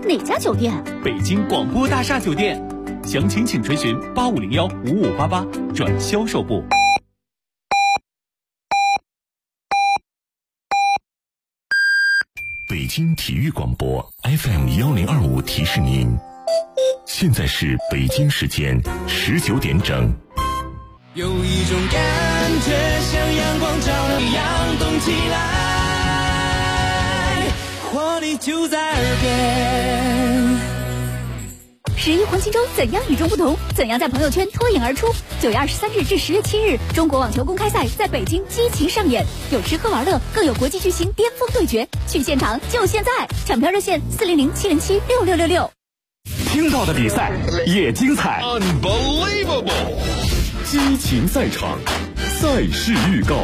哪家酒店？ 北京广播大厦酒店，详情请垂询85015588转销售部。 北京体育广播 FM1025提示您，现在是北京时间19点整。 有一种感觉像阳光照亮一样动起来，活力就在耳边。 11黄金周怎样与众不同？怎样在朋友圈脱颖而出？9月23日至10月7日，中国网球公开赛在北京激情上演，有吃喝玩乐，更有国际巨星巅峰对决。去现场就现在！抢票热线400-707-6666。 听到的比赛也精彩 Unbelievable， 激情赛场，赛事预告。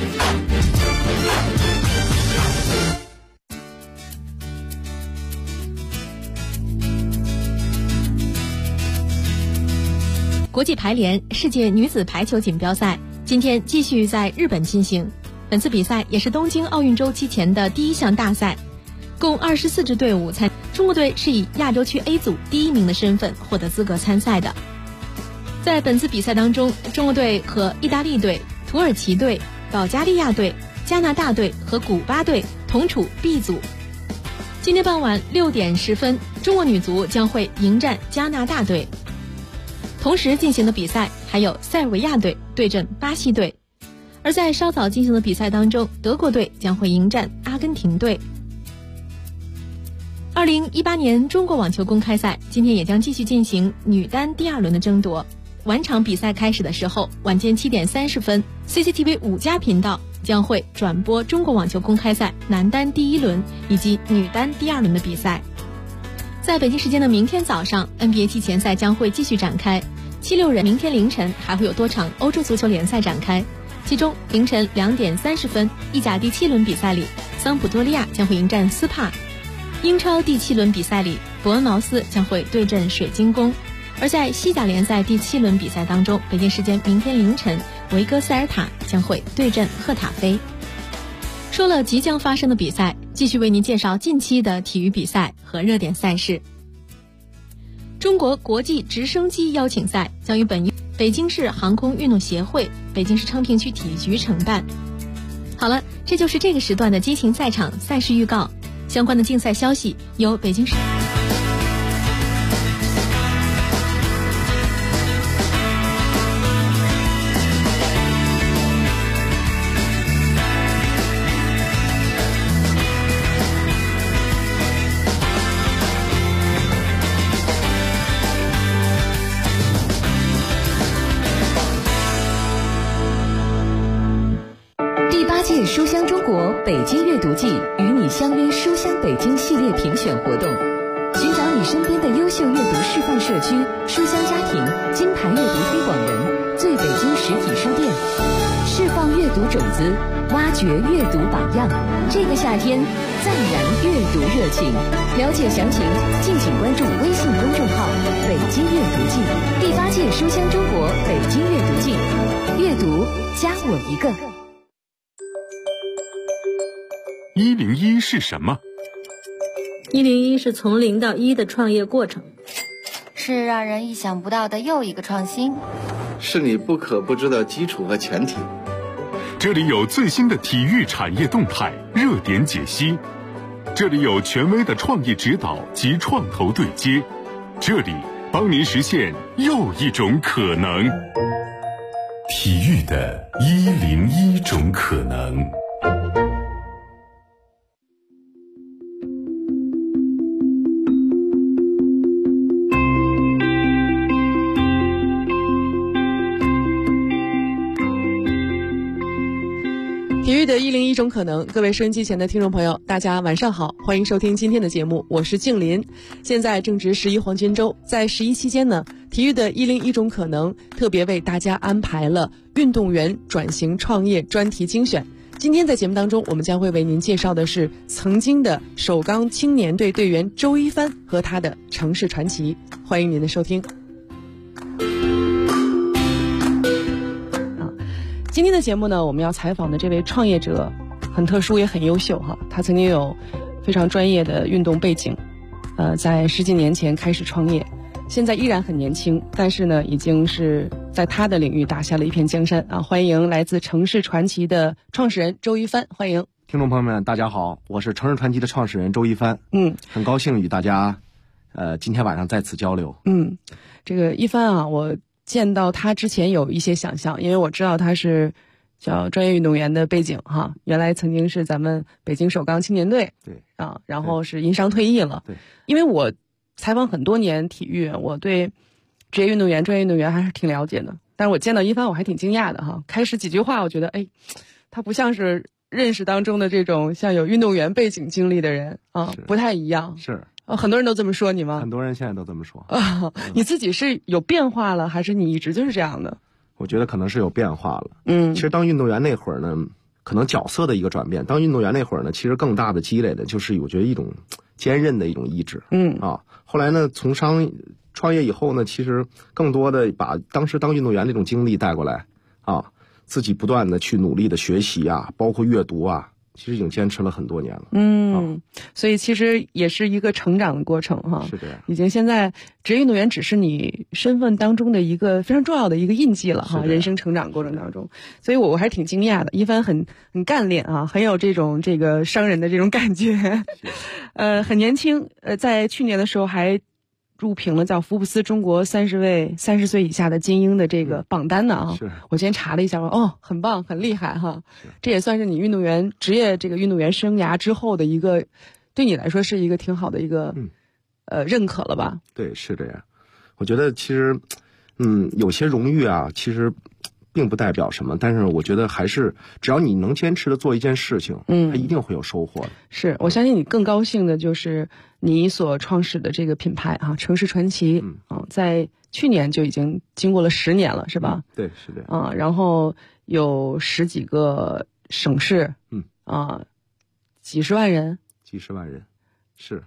国际排联世界女子排球锦标赛今天继续在日本进行，本次比赛也是东京奥运周期前的第一项大赛，共24支队伍参。中国队是以亚洲区 A 组第1名的身份获得资格参赛的。在本次比赛当中，中国队和意大利队、土耳其队、保加利亚队、加拿大队和古巴队同处 B 组。今天傍晚6点10分，中国女足将会迎战加拿大队。同时进行的比赛还有塞尔维亚队对阵巴西队，而在稍早进行的比赛当中，德国队将会迎战阿根廷队。2018年中国网球公开赛今天也将继续进行女单第2轮的争夺。晚场比赛开始的时候，晚间7点30分 CCTV 5家频道将会转播中国网球公开赛男单第1轮以及女单第2轮的比赛。在北京时间的明天早上， NBA 季前赛将会继续展开，76人明天凌晨还会有多场欧洲足球联赛展开，其中凌晨2点30分，意甲第7轮比赛里，桑普多利亚将会迎战斯帕；英超第7轮比赛里，伯恩茅斯将会对阵水晶宫；而在西甲联赛第7轮比赛当中，北京时间明天凌晨，维戈塞尔塔将会对阵赫塔菲。说了即将发生的比赛，继续为您介绍近期的体育比赛和热点赛事。中国国际直升机邀请赛将于本月北京市航空运动协会、北京市昌平区体育局承办。好了，这就是这个时段的激情赛场赛事预告。相关的竞赛消息由北京市。 书香中国北京阅读季与你相约书香北京系列评选活动，寻找你身边的优秀阅读示范社区、书香家庭、金牌阅读推广人、最北京实体书店，释放阅读种子，挖掘阅读榜样。这个夏天暂燃阅读热情，了解详情敬请关注微信公众号北京阅读季。第8届书香中国北京阅读季，阅读加我一个。 101是什么 ？101是从0到1的创业过程， 是让人意想不到的又一个创新， 是你不可不知的基础和前提。 这里有最新的体育产业动态、热点解析，这里有权威的创业指导及创投对接，这里帮您实现又一种可能。体育的101种可能。 体育的101种可能，各位收音机前的听众朋友，大家晚上好，欢迎收听今天的节目，我是静林。现在正值11黄金周，在11期间呢，体育的101种可能特别为大家安排了运动员转型创业专题精选。今天在节目当中，我们将会为您介绍的是曾经的首钢青年队队员周一帆和他的城市传奇，欢迎您的收听。今天的节目呢，我们要采访的这位创业者很特殊也很优秀哈，他曾经有非常专业的运动背景， 在10几年前开始创业，现在依然很年轻，但是呢，已经是在他的领域打下了一片江山啊！欢迎来自城市传奇的创始人周一帆，欢迎听众朋友们，大家好，我是城市传奇的创始人周一帆。很高兴与大家今天晚上在此交流。 这个一帆啊，我见到他之前有一些想象，因为我知道他是叫专业运动员的背景哈，原来曾经是咱们北京首钢青年队， 对啊，然后是因伤退役了。 对， 因为我采访很多年体育，我对职业运动员、专业运动员还是挺了解的。但是我见到一帆，我还挺惊讶的哈。开始几句话，我觉得他不像是认识当中的这种像有运动员背景经历的人啊，不太一样。 是。 很多人都这么说你吗？ 很多人现在都这么说。 你自己是有变化了，还是你一直就是这样的？ 我觉得可能是有变化了。其实当运动员那会儿呢，可能角色的一个转变。当运动员那会儿呢，其实更大的积累的就是我觉得一种坚韧的一种意志。后来呢，从创业以后呢，其实更多的把当时当运动员那种经历带过来啊，自己不断的去努力的学习啊，包括阅读啊。其实已经坚持了很多年了。 所以其实也是一个成长的过程哈。 是这样。 已经现在职业运动员只是你身份当中的一个非常重要的一个印记了哈，人生成长过程当中。所以我还挺惊讶的，一帆很干练啊，很有这个商人的这种感觉。很年轻，在去年的时候还入评了叫福布斯中国30位30岁以下的精英的这个榜单呢啊！我今天查了一下，很棒，很厉害哈！这也算是你职业这个运动员生涯之后的一个，对你来说是一个挺好的一个认可了吧？ 对，是这样。我觉得其实有些荣誉啊，其实并不代表什么，但是我觉得还是只要你能坚持的做一件事情，它一定会有收获的。 是，我相信你更高兴的就是你所创始的这个品牌啊，城市传奇，在去年就已经经过了10年了，是吧？ 对，是这样。 然后有10几个省市，几十万人， 是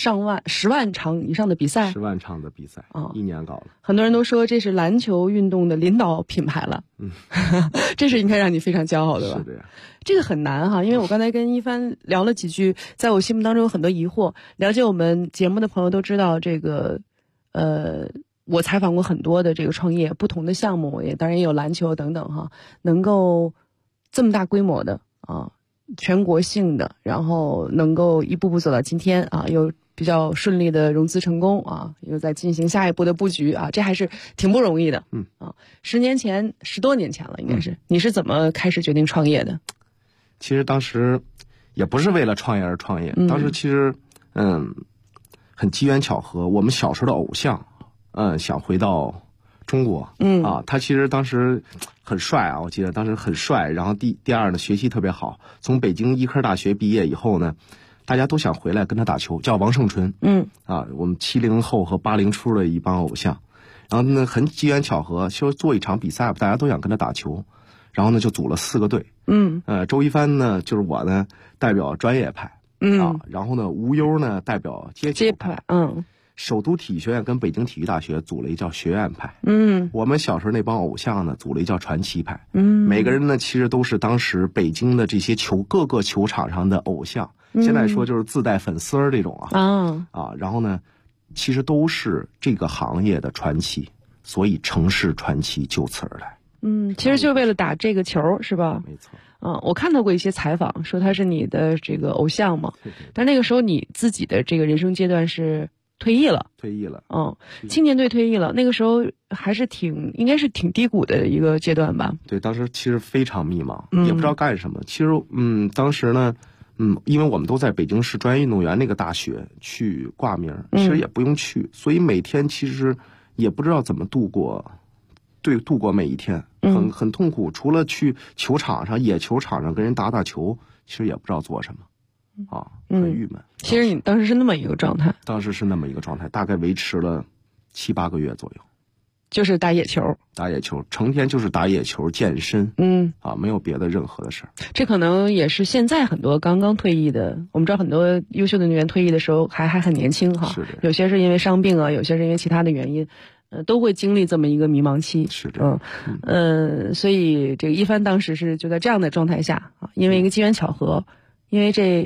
10万场以上的比赛 ，10万场的比赛，1年搞了。 很多人都说这是篮球运动的领导品牌了，这是应该让你非常骄傲的吧？ 是的呀。 这个很难哈，因为我刚才跟一帆聊了几句，在我心目当中有很多疑惑。了解我们节目的朋友都知道，这个我采访过很多的这个创业不同的项目，也当然也有篮球等等哈，能够这么大规模的全国性的，然后能够一步步走到今天啊，又比较顺利的融资成功啊，又在进行下一步的布局啊，这还是挺不容易的。10多年前了，应该是。你是怎么开始决定创业的？ 其实当时也不是为了创业而创业，当时其实很机缘巧合，我们小时候的偶像想回到中国，他其实当时很帅啊，我记得当时很帅，然后第二呢学习特别好，从北京医科大学毕业以后呢，大家都想回来跟他打球，叫王胜纯，我们70后和80初的一帮偶像，然后呢很机缘巧合，就做一场比赛，大家都想跟他打球，然后呢就组了4个队，周一帆呢就是我呢代表专业派，然后呢吴优呢代表街球派，首都体育学院跟北京体育大学组了一叫学院派，我们小时候那帮偶像呢组了一叫传奇派，每个人呢其实都是当时北京的这些各个球场上的偶像，现在说就是自带粉丝这种然后呢其实都是这个行业的传奇，所以城市传奇就此而来。 其实就是为了打这个球是吧？ 没错。 我看到过一些采访说他是你的这个偶像嘛，但那个时候你自己的这个人生阶段是退役了，青年队退役了，那个时候还是应该是挺低谷的一个阶段吧？ 对，当时其实非常迷茫，也不知道干什么。其实当时呢，因为我们都在北京市专业运动员那个大学去挂名，其实也不用去，所以每天其实也不知道怎么度过每一天，很痛苦。除了去野球场上跟人打球，其实也不知道做什么。很郁闷。 其实你当时是那么一个状态， 大概维持了7、8个月左右， 就是打野球， 成天就是打野球、健身，没有别的任何的事儿。 这可能也是现在很多刚刚退役的，我们知道很多优秀的运动员退役的时候还很年轻哈， 是的， 有些是因为伤病啊，有些是因为其他的原因。都会经历这么一个迷茫期， 是的， 所以这个一帆当时是就在这样的状态下啊，因为一个机缘巧合，因为这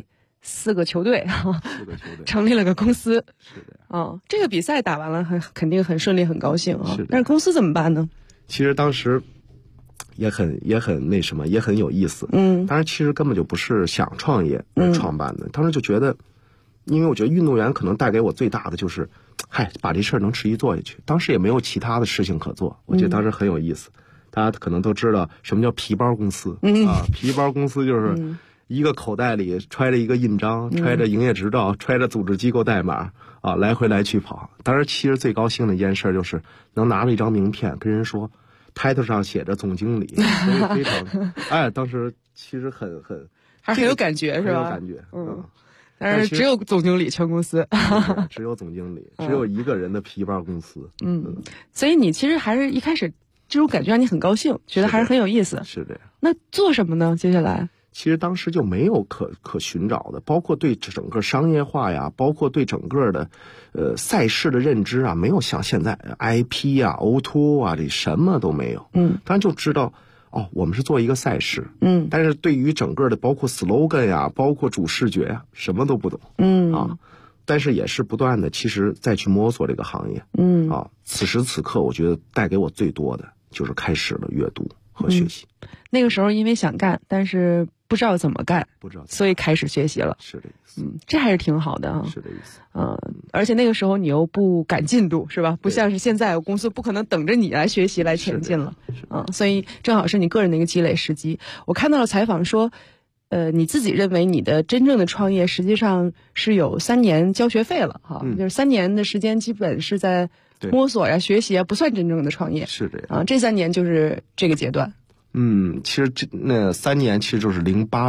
4个球队 ，4个球队成立了个公司。 是的。 这个比赛打完了，肯定很顺利，很高兴啊。 是的。 但是公司怎么办呢？ 其实当时也很那什么，也很有意思。当然其实根本就不是想创业而创办的。当时就觉得，因为我觉得运动员可能带给我最大的就是，把这事儿能持续做下去。当时也没有其他的事情可做，我觉得当时很有意思。大家可能都知道什么叫皮包公司皮包公司就是一个口袋里揣着一个印章，揣着营业执照，揣着组织机构代码来回来去跑。当时其实最高兴的一件事就是能拿着一张名片跟人说，title上写着总经理，所以非常当时其实还很有感觉，是吧？ 很有感觉， 但是只有总经理全公司， 只有总经理，只有一个人的皮包公司。 所以你其实还是一开始这种感觉让你很高兴，觉得还是很有意思。 是的。 那做什么呢？接下来？ 其实当时就没有可寻找的，包括对整个商业化呀，包括对整个的赛事的认知啊，没有像现在 IP 啊、O2 啊这什么都没有。当然就知道我们是做一个赛事。但是对于整个的包括 slogan 呀，包括主视觉呀，什么都不懂。但是也是不断的其实再去摸索这个行业。此时此刻我觉得带给我最多的就是开始了阅读和学习。 那个时候因为想干，但是不知道怎么干，所以开始学习了。 是这意思。 这还是挺好的啊。 是这意思。 而且那个时候你又不赶进度，是吧？不像是现在公司不可能等着你来学习来前进了。所以正好是你个人的一个积累时机。我看到了采访说，你自己认为你的真正的创业实际上是有3年交学费了就是3年的时间基本是在摸索呀、学习啊，不算真正的创业。 是这样。 这3年就是这个阶段。 其实那3年其实就是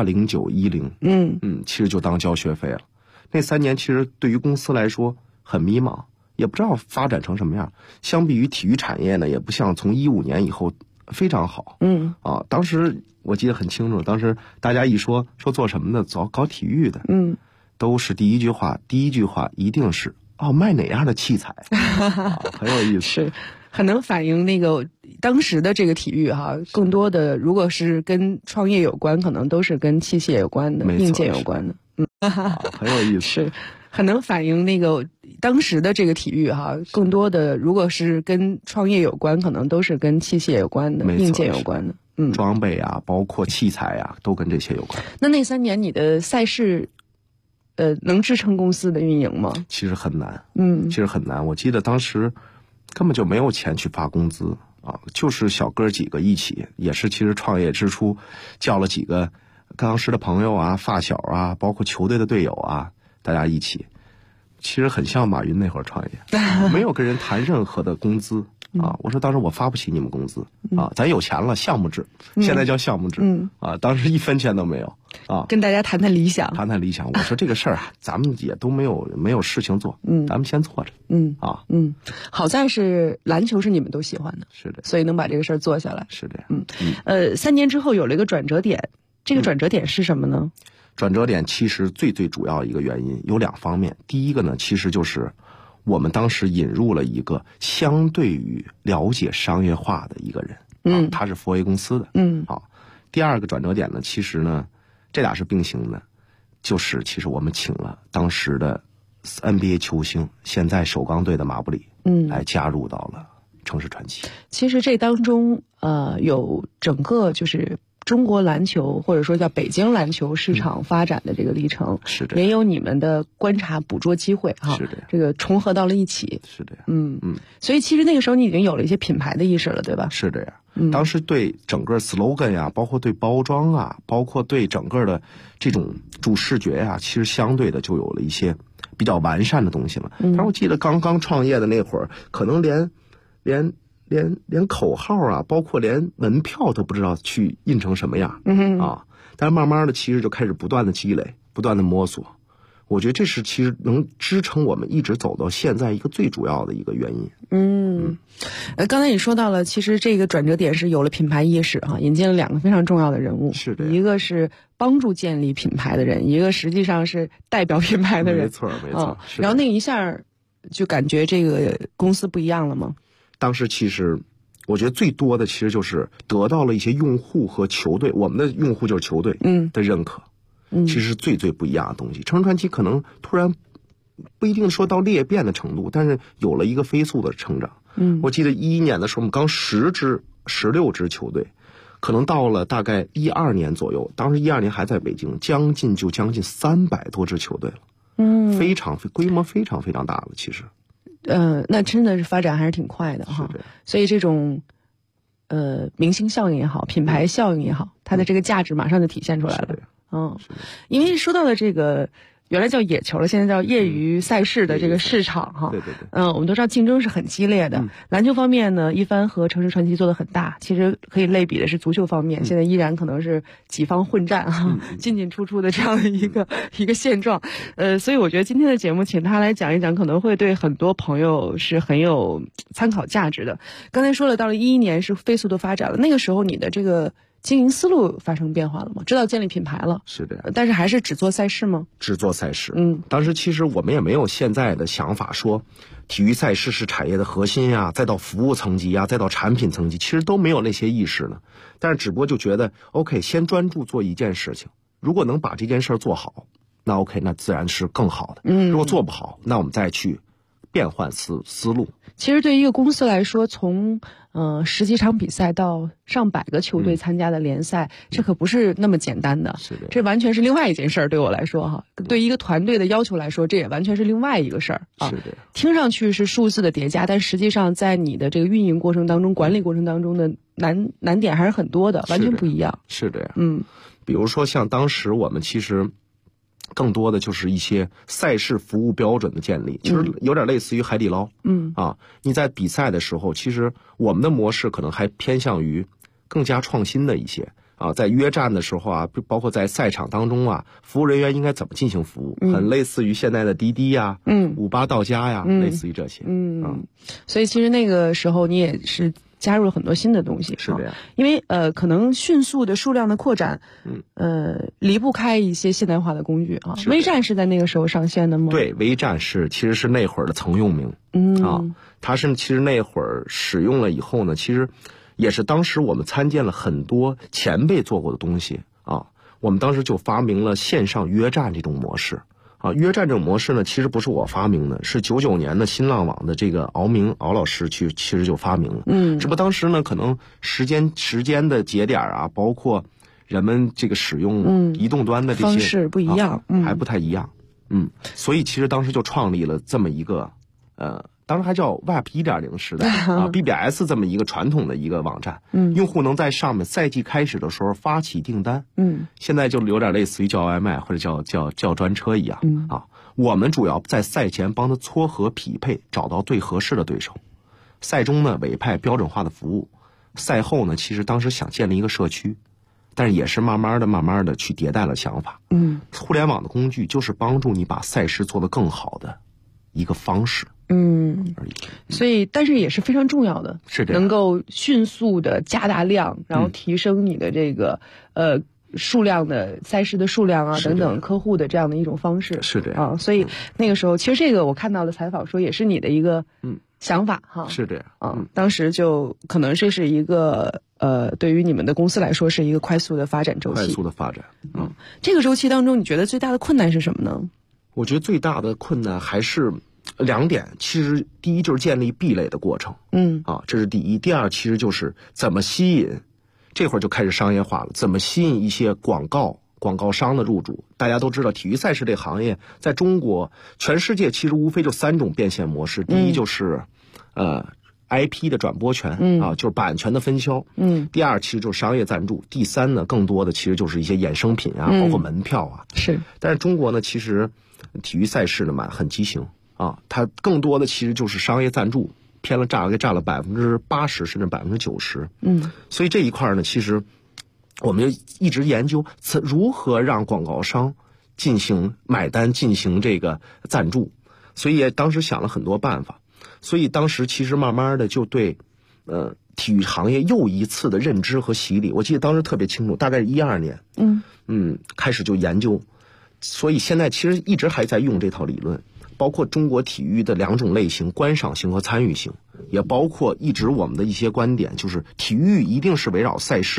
08、09、10。其实就当交学费了。那3年其实对于公司来说很迷茫，也不知道发展成什么样。相比于体育产业呢，也不像从15年以后非常好。当时我记得很清楚，当时大家一说做什么的，搞体育的，都是第一句话一定是卖哪样的器材，很有意思。 是。很能反映那个当时的这个体育更多的如果是跟创业有关，可能都是跟器械有关的、硬件有关的。 很有意思。 是很能反映那个当时的这个体育更多的如果是跟创业有关，可能都是跟器械有关的、硬件有关的。 装备啊，包括器材啊，都跟这些有关。 那3年你的赛事能支撑公司的运营吗？ 其实很难。其实很难。我记得当时根本就没有钱去发工资就是小哥几个一起，也是其实创业之初叫了几个当时的朋友啊、发小啊，包括球队的队友啊，大家一起，其实很像马云那会儿创业，没有跟人谈任何的工资我说当时我发不起你们工资咱有钱了，项目制，现在叫项目制当时1分钱都没有跟大家谈谈理想。 我说这个事儿咱们也都没有事情做，咱们先做着。 好在是篮球是你们都喜欢的， 是的， 所以能把这个事儿做下来。 是的。 3年之后有了一个转折点，这个转折点是什么呢？ 转折点其实最主要一个原因有2方面。第一个呢，其实就是我们当时引入了一个相对于了解商业化的一个人，他是佛威公司的，第二个转折点呢，其实呢，这俩是并行的，就是其实我们请了当时的 NBA 球星，现在首钢队的马布里，来加入到了城市传奇。 其实这当中有整个就是中国篮球或者说叫北京篮球市场发展的这个历程， 是的， 也有你们的观察捕捉机会是的， 这个重合到了一起， 是的， 所以其实那个时候你已经有了一些品牌的意识了，对吧？ 是的呀，当时对整个 slogan 呀，包括对包装啊，包括对整个的这种主视觉呀，其实相对的就有了一些比较完善的东西了。但是我记得刚刚创业的那会儿，可能连口号啊，包括连门票都不知道去印成什么样但是慢慢的其实就开始不断的积累，不断的摸索。我觉得这是其实能支撑我们一直走到现在一个最主要的一个原因。 刚才你说到了，其实这个转折点是有了品牌意识引进了2个非常重要的人物， 是的， 一个是帮助建立品牌的人，一个实际上是代表品牌的人， 没错。 然后那一下就感觉这个公司不一样了吗？ 当时其实我觉得最多的其实就是得到了一些用户和球队，我们的用户就是球队的认可。 其实是最不一样的东西。长春传奇可能突然不一定说到裂变的程度，但是有了一个飞速的成长。我记得11年的时候，我们刚16支球队，可能到了大概12年左右，当时12年还在北京，将近300多支球队了。规模非常非常大了，其实。 那真的是发展还是挺快的哈。所以这种明星效应也好，品牌效应也好，它的这个价值马上就体现出来了。因为说到了这个原来叫野球了，现在叫业余赛事的这个市场哈。 对。 我们都知道竞争是很激烈的。篮球方面呢，一帆和城市传奇做得很大，其实可以类比的是足球方面，现在依然可能是几方混战哈，进进出出的这样的一个现状。所以我觉得今天的节目请他来讲一讲，可能会对很多朋友是很有参考价值的。刚才说了，到了2011年是飞速的发展了，那个时候你的这个经营思路发生变化了吗？知道建立品牌了， 是的， 但是还是只做赛事吗？ 只做赛事。当时其实我们也没有现在的想法说体育赛事是产业的核心呀，再到服务层级呀，再到产品层级，其实都没有那些意识呢。但是只不过就觉得 OK， 先专注做一件事情，如果能把这件事做好，那 OK， 那自然是更好的。如果做不好，那我们再去变换思路。 其实对于一个公司来说，从10几场比赛到上百个球队参加的联赛，这可不是那么简单的。 是的， 这完全是另外一件事儿。对我来说哈，对一个团队的要求来说，这也完全是另外一个事儿啊。 是的， 听上去是数字的叠加，但实际上在你的这个运营过程当中、管理过程当中的难点还是很多的，完全不一样。 是的呀。比如说像当时我们其实更多的就是一些赛事服务标准的建立，其实有点类似于海底捞。你在比赛的时候，其实我们的模式可能还偏向于更加创新的一些在约战的时候啊，包括在赛场当中啊，服务人员应该怎么进行服务，很类似于现在的滴滴呀、58到家呀，类似于这些。 所以其实那个时候你也是加入了很多新的东西。 是的呀。 因为可能迅速的数量的扩展，离不开一些现代化的工具啊。微战是在那个时候上线的吗？ 对，微战其实是那会儿的曾用名。它是其实那会儿使用了以后呢，其实也是当时我们参见了很多前辈做过的东西啊。我们当时就发明了线上约战这种模式。约战这种模式呢，其实不是我发明的，是99年的新浪网的这个敖老师其实就发明了。只不过当时呢，可能时间的节点啊，包括人们这个使用移动端的这些方式不一样， 还不太一样。所以其实当时就创立了这么一个当时还叫 Web 1.0时代BBS 这么一个传统的一个网站。用户能在上面赛季开始的时候发起订单。现在就有点类似于叫外卖或者叫专车一样。我们主要在赛前帮他撮合匹配，找到最合适的对手。赛中呢委派标准化的服务，赛后呢其实当时想建立一个社区，但是也是慢慢的去迭代了想法。互联网的工具就是帮助你把赛事做得更好的一个方式。 所以但是也是非常重要的， 是的， 能够迅速的加大量，然后提升你的这个数量的赛事的数量啊等等客户的这样的一种方式。 是的所以那个时候其实这个我看到的采访说也是你的一个想法哈。 是的当时就可能这是一个对于你们的公司来说是一个快速的发展周期。 快速的发展。 这个周期当中你觉得最大的困难是什么呢？ 我觉得最大的困难还是2点，其实第一就是建立壁垒的过程。这是第一。第二其实就是怎么吸引，这会儿就开始商业化了，怎么吸引一些广告商的入主。大家都知道体育赛事这行业在中国全世界其实无非就3种变现模式。第一就是IP 的转播权就是版权的分销。第二其实就是商业赞助。第三呢更多的其实就是一些衍生品啊，包括门票啊。 是。 但是中国呢其实体育赛事呢很畸形它更多的其实就是商业赞助，占了80%甚至90%。所以这一块呢，其实我们就一直研究如何让广告商进行买单，进行这个赞助。所以也当时想了很多办法。所以当时其实慢慢的就对体育行业又一次的认知和洗礼。我记得当时特别清楚，大概是12年，开始就研究。所以现在其实一直还在用这套理论。包括中国体育的2种类型，观赏性和参与性，也包括一直我们的一些观点，就是体育一定是围绕赛事，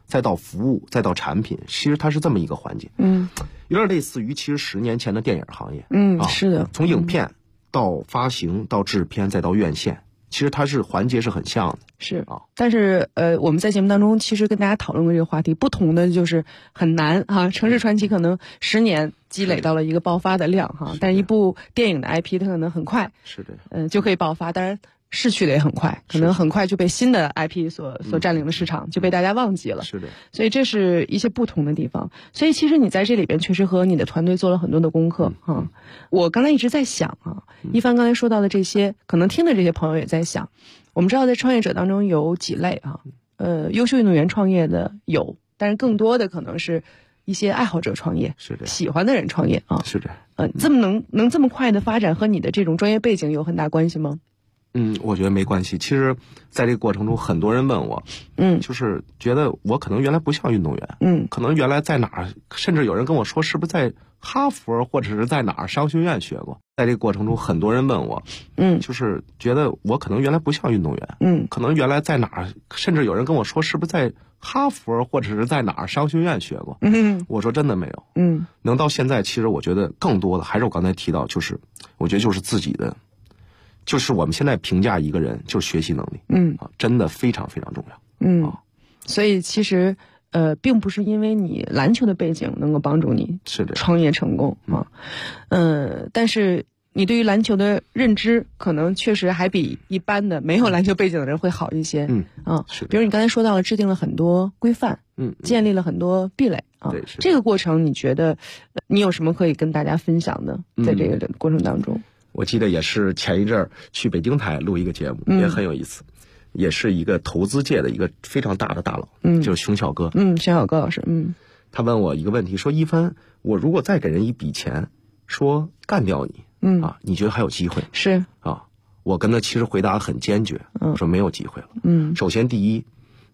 再到服务，再到产品，其实它是这么一个环节。有点类似于其实10年前的电影行业。 是的， 从影片到发行到制片再到院线，其实它是环节是很像的。 是啊，但是我们在节目当中其实跟大家讨论过这个话题，不同的就是很难哈。城市传奇可能10年积累到了一个爆发的量哈，但是一部电影的 IP 它可能很快是的， 就可以爆发，当然逝去的也很快，可能很快就被新的 IP 所占领的市场，就被大家忘记了。 是的， 所以这是一些不同的地方。所以其实你在这里边确实和你的团队做了很多的功课哈。我刚才一直在想啊，一帆刚才说到的这些，可能听的这些朋友也在想，我们知道在创业者当中有几类啊，优秀运动员创业的有，但是更多的可能是一些爱好者创业， 是的， 喜欢的人创业啊， 是的。 这么能这么快的发展和你的这种专业背景有很大关系吗？ 我觉得没关系。其实在这个过程中，很多人问我，就是觉得我可能原来不像运动员，可能原来在哪儿，甚至有人跟我说是不是在哈佛或者是在哪儿商学院学过。在这个过程中，很多人问我，就是觉得我可能原来不像运动员，可能原来在哪儿，甚至有人跟我说是不是在哈佛或者是在哪儿商学院学过。我说真的没有。能到现在，其实我觉得更多的还是我刚才提到，就是我觉得就是自己的。就是我们现在评价一个人，就是学习能力，真的非常非常重要， 所以其实并不是因为你篮球的背景能够帮助你是的创业成功啊，但是你对于篮球的认知可能确实还比一般的没有篮球背景的人会好一些，比如你刚才说到了制定了很多规范，建立了很多壁垒啊，这个过程你觉得你有什么可以跟大家分享的？在这个过程当中。 我记得也是前一阵儿去北京台录一个节目，也很有意思，也是一个投资界的一个非常大的大佬，就是熊小哥， 熊小哥老师， 他问我一个问题，说一帆，我如果再给人一笔钱，说干掉你，你觉得还有机会？ 是啊，我跟他其实回答很坚决，说没有机会了。首先第一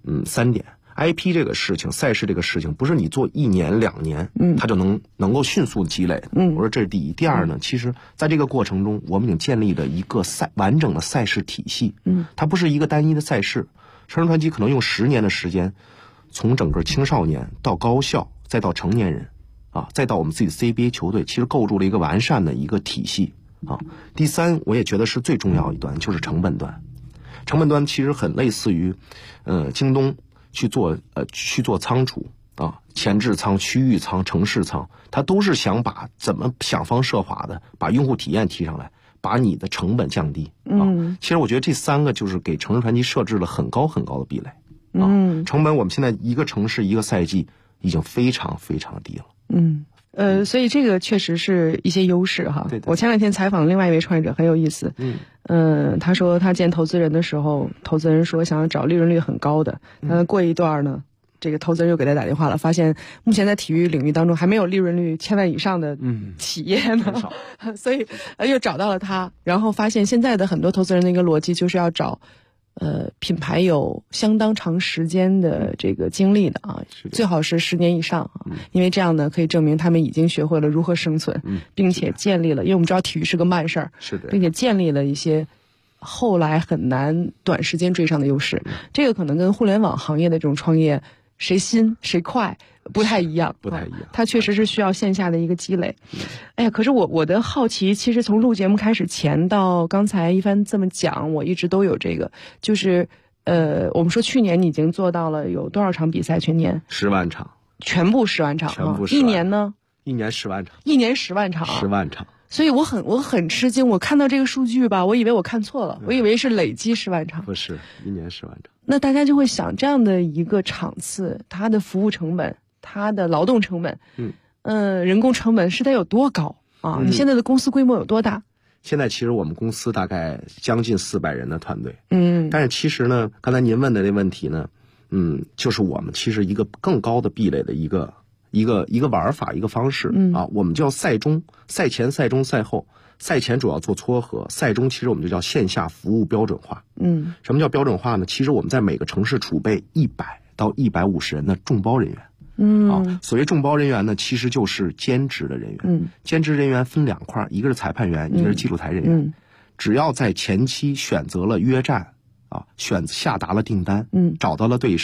，3点。IP 这个事情，赛事这个事情，不是你做1年2年，它就能够迅速积累的。我说这是第一。第二呢，其实在这个过程中，我们已经建立了一个完整的赛事体系。它不是一个单一的赛事。城市传奇可能用10年的时间，从整个青少年到高校，再到成年人，再到我们自己的 CBA 球队，其实构筑了一个完善的一个体系。第三，我也觉得是最重要一端，就是成本端。成本端其实很类似于，京东。去做仓储前置仓、区域仓、城市仓，它都是想怎么想方设法的把用户体验提上来，把你的成本降低。其实我觉得这3个就是给城市传奇设置了很高很高的壁垒。成本我们现在一个城市一个赛季已经非常非常低了。 所以这个确实是一些优势哈。我前2天采访另外一位创业者很有意思。他说他见投资人的时候，投资人说想要找利润率很高的，过一段呢，这个投资人又给他打电话了，发现目前在体育领域当中还没有利润率1000万以上的企业呢，所以又找到了他，然后发现现在的很多投资人的一个逻辑就是要找品牌有相当长时间的这个经历的最好是10年以上因为这样呢可以证明他们已经学会了如何生存，并且建立了，因为我们知道体育是个慢事儿，并且建立了一些后来很难短时间追上的优势。这个可能跟互联网行业的这种创业谁新谁快不太一样，它确实是需要线下的一个积累。哎呀，可是我的好奇，其实从录节目开始前到刚才一帆这么讲，我一直都有这个，就是我们说去年你已经做到了有多少场比赛？全年 10万场， 全部10万场， 全部10万。 一年呢 ？1年10万场， 一年10万场 ，10万场。 所以我很吃惊，我看到这个数据吧，我以为我看错了，我以为是累积10万场， 不是，1年10万场。 那大家就会想，这样的一个场次，它的服务成本、它的劳动成本，人工成本是得有多高啊？你现在的公司规模有多大？ 现在其实我们公司大概将近400人的团队，但是其实呢，刚才您问的这问题呢，就是我们其实一个更高的壁垒的一个玩法，一个方式我们叫赛中、赛前、赛中、赛后。赛前主要做撮合，赛中其实我们就叫线下服务标准化。什么叫标准化呢？其实我们在每个城市储备100到150人的众包人员。所谓众包人员呢，其实就是兼职的人员。兼职人员分2块，一个是裁判员，一个是记录台人员。只要在前期选择了约战下达了订单，找到了对手，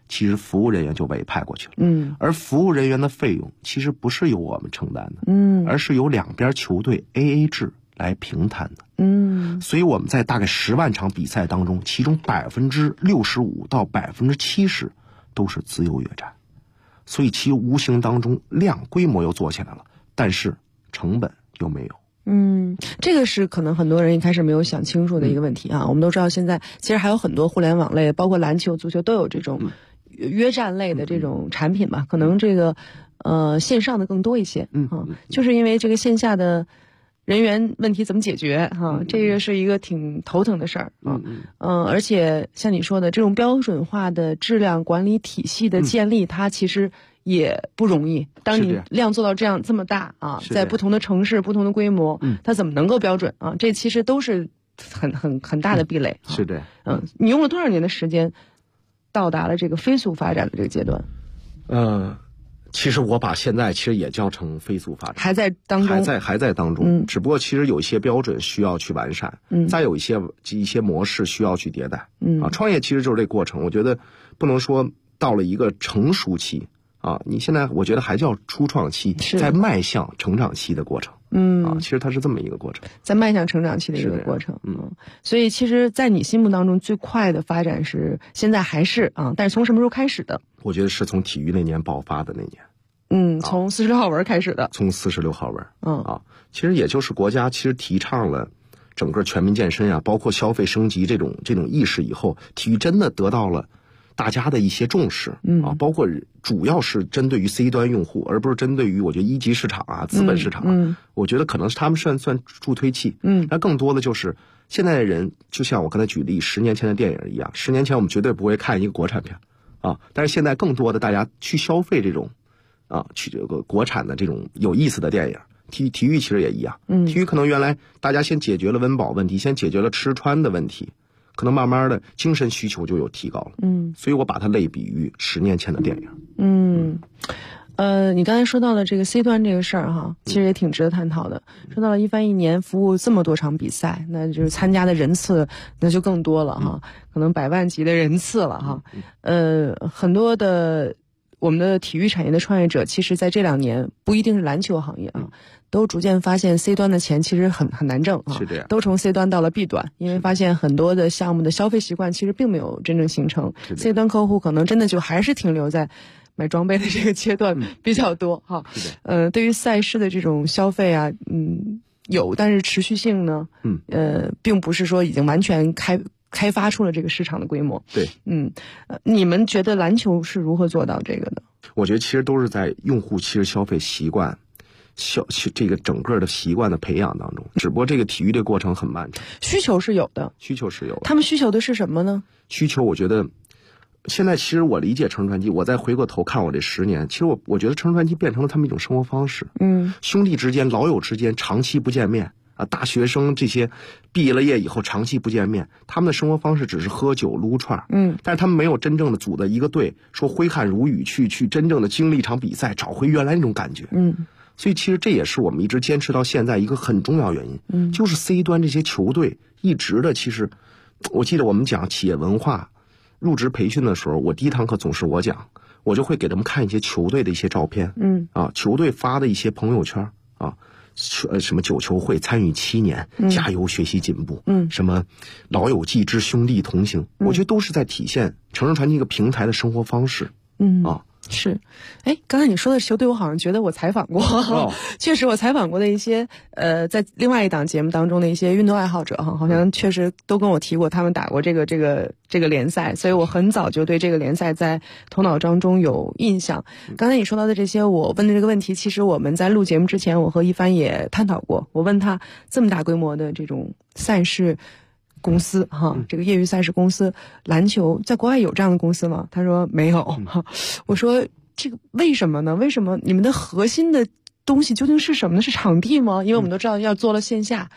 其实服务人员就委派过去了。而服务人员的费用其实不是由我们承担的，而是由两边球队 AA 制来平摊的。所以我们在大概10万场比赛当中，其中65%到70%都是自由约战，所以其无形当中规模又做起来了，但是成本又没有。 这个是可能很多人一开始没有想清楚的一个问题啊。我们都知道现在其实还有很多互联网类，包括篮球、足球都有这种约战类的这种产品吧，可能这个线上的更多一些。就是因为这个线下的人员问题怎么解决这个是一个挺头疼的事儿而且像你说的这种标准化的质量管理体系的建立，它其实也不容易。当你量做到这么大在不同的城市、不同的规模，它怎么能够标准这其实都是很大的壁垒。 是的。 你用了多少年的时间到达了这个飞速发展的这个阶段？ 其实我把现在其实也叫成飞速发展， 还在当中， 还在当中。只不过其实有一些标准需要去完善，再有一些模式需要去迭代。创业其实就是这过程。我觉得不能说到了一个成熟期你现在我觉得还叫初创期，在迈向成长期的过程。其实它是这么一个过程， 在迈向成长期的一个过程。所以其实在你心目当中最快的发展是现在还是但是从什么时候开始的？ 我觉得是从体育那年爆发的那年。 从46号文开始的。 从46号文。其实也就是国家其实提倡了整个全民健身包括消费升级这种意识以后，体育真的得到了大家的一些重视包括主要是针对于 C 端用户，而不是针对于我觉得一级市场资本市场我觉得可能是他们算助推器。那更多的就是现在的人，就像我刚才举例10年前的电影一样，10年前我们绝对不会看一个国产片但是现在更多的大家去消费这种去这个国产的这种有意思的电影。体育其实也一样，体育可能原来大家先解决了温饱问题，先解决了吃穿的问题，可能慢慢的精神需求就有提高了。所以我把它类比于10年前的电影。 你刚才说到的这个 C 端这个事儿其实也挺值得探讨的。说到了一番一年服务这么多场比赛，那就是参加的人次那就更多了可能100万级的人次了很多的我们的体育产业的创业者，其实在这2年不一定是篮球行业都逐渐发现 C 端的钱其实很难挣是这样， 都从 C 端到了 B 端，因为发现很多的项目的消费习惯其实并没有真正形成。C 端客户可能真的就还是停留在买装备的这个阶段比较多对于赛事的这种消费有，但是持续性呢并不是说已经完全开发出了这个市场的规模。 对。 你们觉得篮球是如何做到这个的？ 我觉得其实都是在用户其实消费习惯这个整个的习惯的培养当中，只不过这个体育的过程很漫长。 需求是有的。他们需求的是什么呢？ 需求我觉得现在其实我理解成人传奇，我再回过头看我这10年，其实我觉得成人传奇变成了他们一种生活方式。兄弟之间、老友之间长期不见面大学生这些毕了业以后长期不见面，他们的生活方式只是喝酒撸串但是他们没有真正的组的一个队，说挥汗如雨去真正的经历一场比赛，找回原来那种感觉。所以其实这也是我们一直坚持到现在一个很重要原因。就是 C 端这些球队一直的，其实我记得我们讲企业文化入职培训的时候，我第1堂课总是我讲，我就会给他们看一些球队的一些照片球队发的一些朋友圈什么9球会参与7年加油学习进步什么老友记之兄弟同行我觉得都是在体现成人传奇一个平台的生活方式是。刚才你说的球队我好像觉得我采访过确实我采访过的一些在另外一档节目当中的一些运动爱好者好像确实都跟我提过他们打过这个联赛，所以我很早就对这个联赛在头脑当中有印象。刚才你说到的这些我问的这个问题，其实我们在录节目之前我和一帆也探讨过。我问他这么大规模的这种赛事公司这个业余赛事公司，篮球在国外有这样的公司吗？他说没有我说这个为什么呢？为什么你们的核心的东西究竟是什么呢？是场地吗？因为我们都知道要做了线下